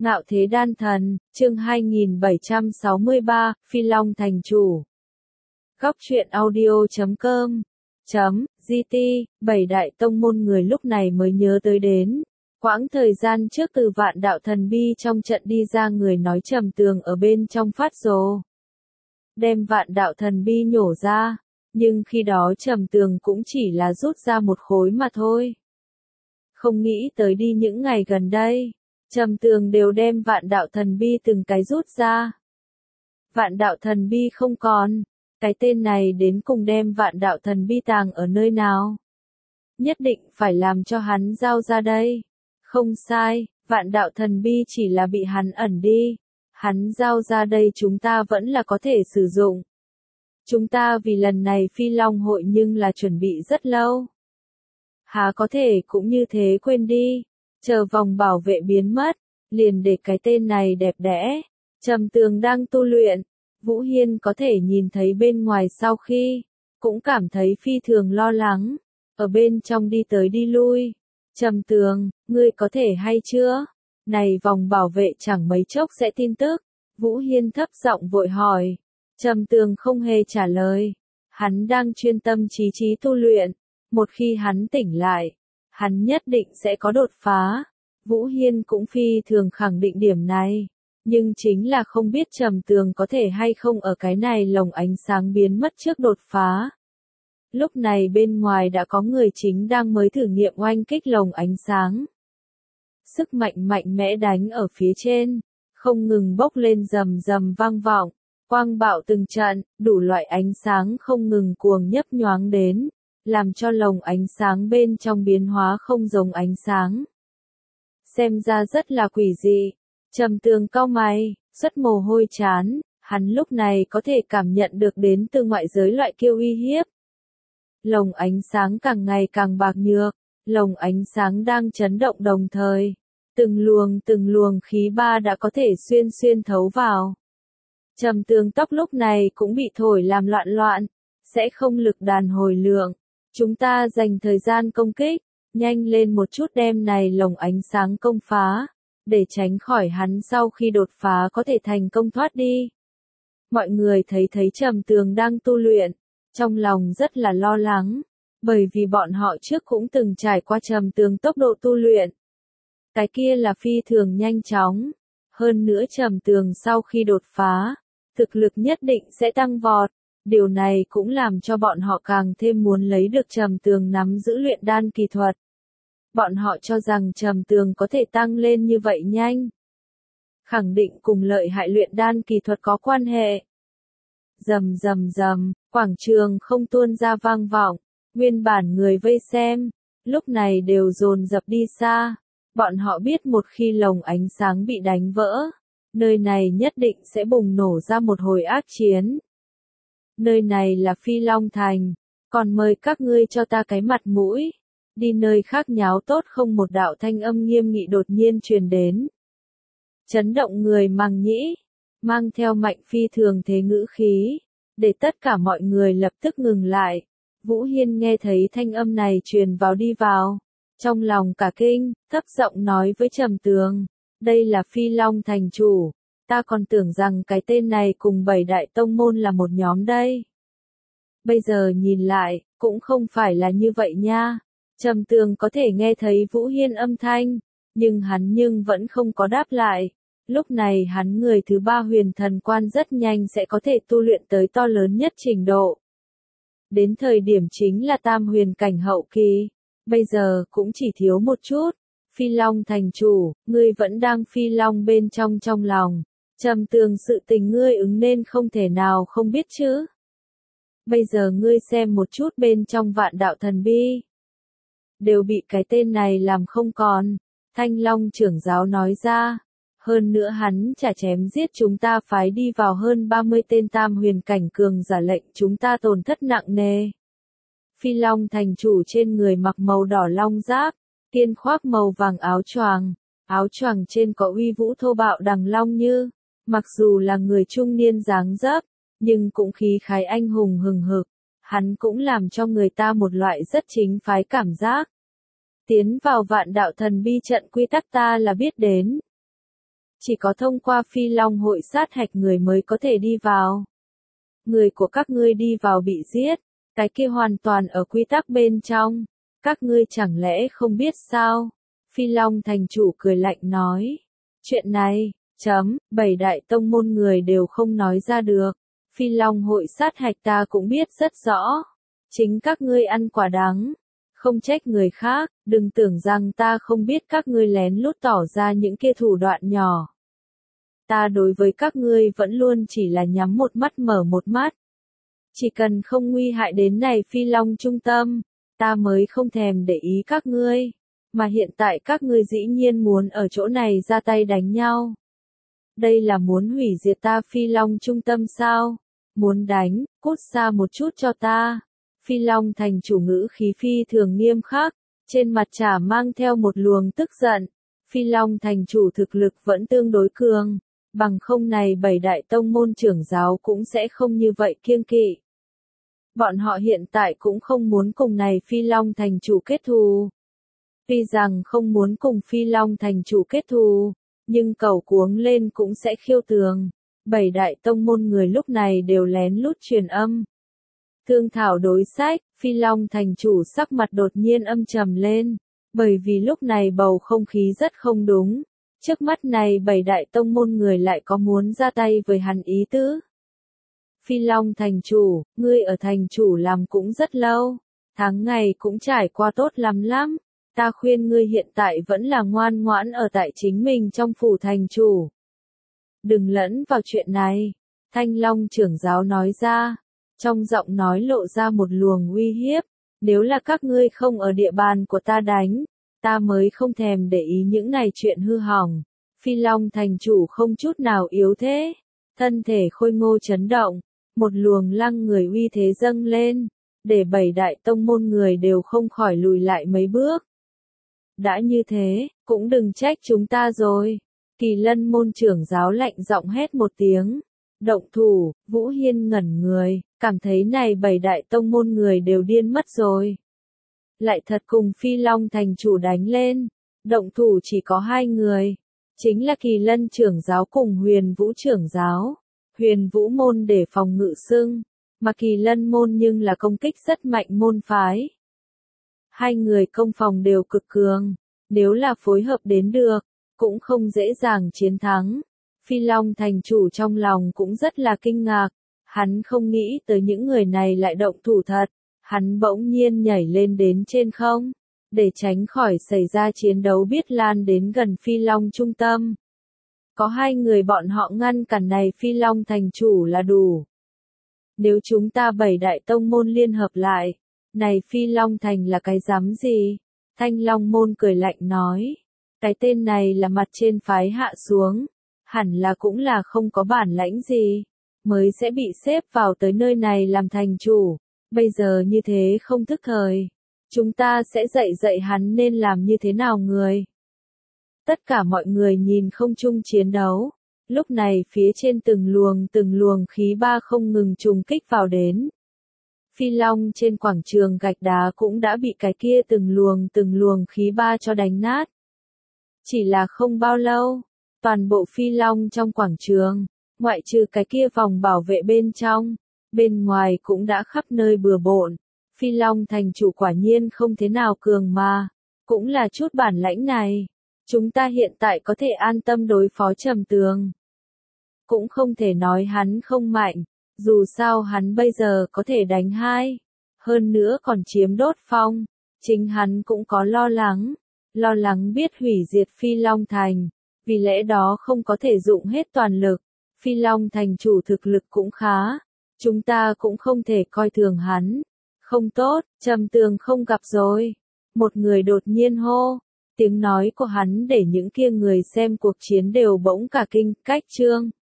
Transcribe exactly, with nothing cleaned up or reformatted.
Ngạo thế đan thần, chương hai nghìn bảy trăm sáu mươi ba, Phi Long thành chủ. Góc truyện audio chấm com chấm gt, bảy đại tông môn người lúc này mới nhớ tới đến. Quãng thời gian trước từ vạn đạo thần bi trong trận đi ra người nói Trầm Tường ở bên trong phát rồ. Đem vạn đạo thần bi nhổ ra, nhưng khi đó Trầm Tường cũng chỉ là rút ra một khối mà thôi. Không nghĩ tới đi những ngày gần đây, Trầm Tường đều đem vạn đạo thần bi từng cái rút ra. Vạn đạo thần bi không còn, cái tên này đến cùng đem vạn đạo thần bi tàng ở nơi nào? Nhất định phải làm cho hắn giao ra đây. Không sai, vạn đạo thần bi chỉ là bị hắn ẩn đi. Hắn giao ra đây chúng ta vẫn là có thể sử dụng. Chúng ta vì lần này Phi Long hội nhưng là chuẩn bị rất lâu. Há có thể cũng như thế quên đi. Chờ vòng bảo vệ biến mất, liền để cái tên này đẹp đẽ. Trầm Tường đang tu luyện, Vũ Hiên có thể nhìn thấy bên ngoài sau khi, cũng cảm thấy phi thường lo lắng, ở bên trong đi tới đi lui. Trầm Tường, ngươi có thể hay chưa? Này vòng bảo vệ chẳng mấy chốc sẽ tin tức. Vũ Hiên thấp giọng vội hỏi. Trầm Tường không hề trả lời. Hắn đang chuyên tâm trí trí tu luyện. Một khi hắn tỉnh lại, hắn nhất định sẽ có đột phá. Vũ Hiên cũng phi thường khẳng định điểm này. Nhưng chính là không biết Trầm Tường có thể hay không ở cái này lồng ánh sáng biến mất trước đột phá. Lúc này bên ngoài đã có người chính đang mới thử nghiệm oanh kích lồng ánh sáng. Sức mạnh mạnh mẽ đánh ở phía trên, không ngừng bốc lên rầm rầm vang vọng, quang bạo từng trận, đủ loại ánh sáng không ngừng cuồng nhấp nhoáng đến, làm cho lồng ánh sáng bên trong biến hóa không giống ánh sáng. Xem ra rất là quỷ dị. Trầm Tường cau mày, xuất mồ hôi chán, hắn lúc này có thể cảm nhận được đến từ ngoại giới loại kia uy hiếp. Lồng ánh sáng càng ngày càng bạc nhược, lồng ánh sáng đang chấn động đồng thời. Từng luồng từng luồng khí ba đã có thể xuyên xuyên thấu vào. Trầm Tường tóc lúc này cũng bị thổi làm loạn loạn, sẽ không lực đàn hồi lượng. Chúng ta dành thời gian công kích, nhanh lên một chút đem này lồng ánh sáng công phá, để tránh khỏi hắn sau khi đột phá có thể thành công thoát đi. Mọi người thấy thấy Trầm Tường đang tu luyện, trong lòng rất là lo lắng, bởi vì bọn họ trước cũng từng trải qua Trầm Tường tốc độ tu luyện. Cái kia là phi thường nhanh chóng, hơn nữa Trầm Tường sau khi đột phá, thực lực nhất định sẽ tăng vọt. Điều này cũng làm cho bọn họ càng thêm muốn lấy được Trầm Tường nắm giữ luyện đan kỳ thuật. Bọn họ cho rằng Trầm Tường có thể tăng lên như vậy nhanh. Khẳng định cùng lợi hại luyện đan kỳ thuật có quan hệ. Rầm rầm rầm, quảng trường không tuôn ra vang vọng, nguyên bản người vây xem, lúc này đều dồn dập đi xa. Bọn họ biết một khi lồng ánh sáng bị đánh vỡ, nơi này nhất định sẽ bùng nổ ra một hồi ác chiến. Nơi này là Phi Long Thành, còn mời các ngươi cho ta cái mặt mũi. Đi nơi khác nháo tốt không? Một đạo thanh âm nghiêm nghị đột nhiên truyền đến. Chấn động người màng nhĩ, mang theo mạnh phi thường thế ngữ khí, để tất cả mọi người lập tức ngừng lại. Vũ Hiên nghe thấy thanh âm này truyền vào đi vào, trong lòng cả kinh, thấp giọng nói với Trầm Tường, đây là Phi Long thành chủ, ta còn tưởng rằng cái tên này cùng bảy đại tông môn là một nhóm đây. Bây giờ nhìn lại, cũng không phải là như vậy nha. Trầm Tường có thể nghe thấy Vũ Hiên âm thanh, nhưng hắn nhưng vẫn không có đáp lại. Lúc này hắn người thứ ba huyền thần quan rất nhanh sẽ có thể tu luyện tới to lớn nhất trình độ. Đến thời điểm chính là tam huyền cảnh hậu kỳ, bây giờ cũng chỉ thiếu một chút. Phi Long thành chủ, ngươi vẫn đang Phi Long bên trong trong lòng. Trầm Tường sự tình ngươi ứng nên không thể nào không biết chứ. Bây giờ ngươi xem một chút bên trong vạn đạo thần bi. Đều bị cái tên này làm không còn. Thanh Long trưởng giáo nói ra. Hơn nữa hắn chả chém giết chúng ta phái đi vào hơn ba mươi tên tam huyền cảnh cường giả lệnh chúng ta tổn thất nặng nề. Phi Long thành chủ trên người mặc màu đỏ long giáp, kiên khoác màu vàng áo choàng, áo choàng trên có uy vũ thô bạo đằng long như, mặc dù là người trung niên dáng dấp, nhưng cũng khí khái anh hùng hừng hực, hắn cũng làm cho người ta một loại rất chính phái cảm giác. Tiến vào vạn đạo thần bi trận quy tắc ta là biết đến. Chỉ có thông qua Phi Long hội sát hạch người mới có thể đi vào. Người của các ngươi đi vào bị giết, cái kia hoàn toàn ở quy tắc bên trong. Các ngươi chẳng lẽ không biết sao? Phi Long thành chủ cười lạnh nói. Chuyện này, chấm, bảy đại tông môn người đều không nói ra được. Phi Long hội sát hạch ta cũng biết rất rõ. Chính các ngươi ăn quả đắng. Không trách người khác, đừng tưởng rằng ta không biết các ngươi lén lút tỏ ra những kia thủ đoạn nhỏ. Ta đối với các ngươi vẫn luôn chỉ là nhắm một mắt mở một mắt. Chỉ cần không nguy hại đến này Phi Long trung tâm, ta mới không thèm để ý các ngươi. Mà hiện tại các ngươi dĩ nhiên muốn ở chỗ này ra tay đánh nhau. Đây là muốn hủy diệt ta Phi Long trung tâm sao? Muốn đánh, cút xa một chút cho ta. Phi Long thành chủ ngữ khí phi thường nghiêm khắc, trên mặt chả mang theo một luồng tức giận. Phi Long thành chủ thực lực vẫn tương đối cường, bằng không này bảy đại tông môn trưởng giáo cũng sẽ không như vậy kiêng kỵ. Bọn họ hiện tại cũng không muốn cùng này Phi Long thành chủ kết thù. Tuy rằng không muốn cùng Phi Long thành chủ kết thù, nhưng cầu cuống lên cũng sẽ khiêu tường. Bảy đại tông môn người lúc này đều lén lút truyền âm. Thương thảo đối sách, Phi Long thành chủ sắc mặt đột nhiên âm trầm lên, bởi vì lúc này bầu không khí rất không đúng. Trước mắt này bảy đại tông môn người lại có muốn ra tay với hắn ý tứ. Phi Long thành chủ, ngươi ở thành chủ làm cũng rất lâu, tháng ngày cũng trải qua tốt lắm lắm. Ta khuyên ngươi hiện tại vẫn là ngoan ngoãn ở tại chính mình trong phủ thành chủ. Đừng lẫn vào chuyện này, Thanh Long trưởng giáo nói ra, trong giọng nói lộ ra một luồng uy hiếp, nếu là các ngươi không ở địa bàn của ta đánh, ta mới không thèm để ý những này chuyện hư hỏng. Phi Long thành chủ không chút nào yếu thế, thân thể khôi ngô chấn động, một luồng lăng người uy thế dâng lên, để bảy đại tông môn người đều không khỏi lùi lại mấy bước. Đã như thế, cũng đừng trách chúng ta rồi. Kỳ Lân môn trưởng giáo lạnh giọng hét một tiếng. Động thủ, Vũ Hiên ngẩn người, cảm thấy này bảy đại tông môn người đều điên mất rồi. Lại thật cùng Phi Long thành chủ đánh lên. Động thủ chỉ có hai người. Chính là Kỳ Lân trưởng giáo cùng Huyền Vũ trưởng giáo. Huyền Vũ môn để phòng ngự xưng, mà Kỳ Lân môn nhưng là công kích rất mạnh môn phái. Hai người công phòng đều cực cường, nếu là phối hợp đến được, cũng không dễ dàng chiến thắng. Phi Long thành chủ trong lòng cũng rất là kinh ngạc, hắn không nghĩ tới những người này lại động thủ thật, hắn bỗng nhiên nhảy lên đến trên không, để tránh khỏi xảy ra chiến đấu biết lan đến gần Phi Long trung tâm. Có hai người bọn họ ngăn cản này Phi Long thành chủ là đủ. Nếu chúng ta bảy đại tông môn liên hợp lại, này Phi Long thành là cái dám gì? Thanh Long môn cười lạnh nói. Cái tên này là mặt trên phái hạ xuống, hẳn là cũng là không có bản lãnh gì, mới sẽ bị xếp vào tới nơi này làm thành chủ. Bây giờ như thế không thức thời, chúng ta sẽ dạy dạy hắn nên làm như thế nào người. Tất cả mọi người nhìn không chung chiến đấu, lúc này phía trên từng luồng từng luồng khí ba không ngừng trùng kích vào đến. Phi Long trên quảng trường gạch đá cũng đã bị cái kia từng luồng từng luồng khí ba cho đánh nát. Chỉ là không bao lâu, toàn bộ Phi Long trong quảng trường, ngoại trừ cái kia vòng bảo vệ bên trong, bên ngoài cũng đã khắp nơi bừa bộn. Phi Long thành chủ quả nhiên không thế nào cường mà, cũng là chút bản lãnh này. Chúng ta hiện tại có thể an tâm đối phó Trầm Tường. Cũng không thể nói hắn không mạnh, dù sao hắn bây giờ có thể đánh hai, hơn nữa còn chiếm đốt phong, chính hắn cũng có lo lắng, lo lắng biết hủy diệt Phi Long thành, vì lẽ đó không có thể dụng hết toàn lực. Phi Long thành chủ thực lực cũng khá, chúng ta cũng không thể coi thường hắn. Không tốt, Trầm Tường không gặp rồi. Một người đột nhiên hô. Tiếng nói của hắn để những kia người xem cuộc chiến đều bỗng cả kinh. Cách chương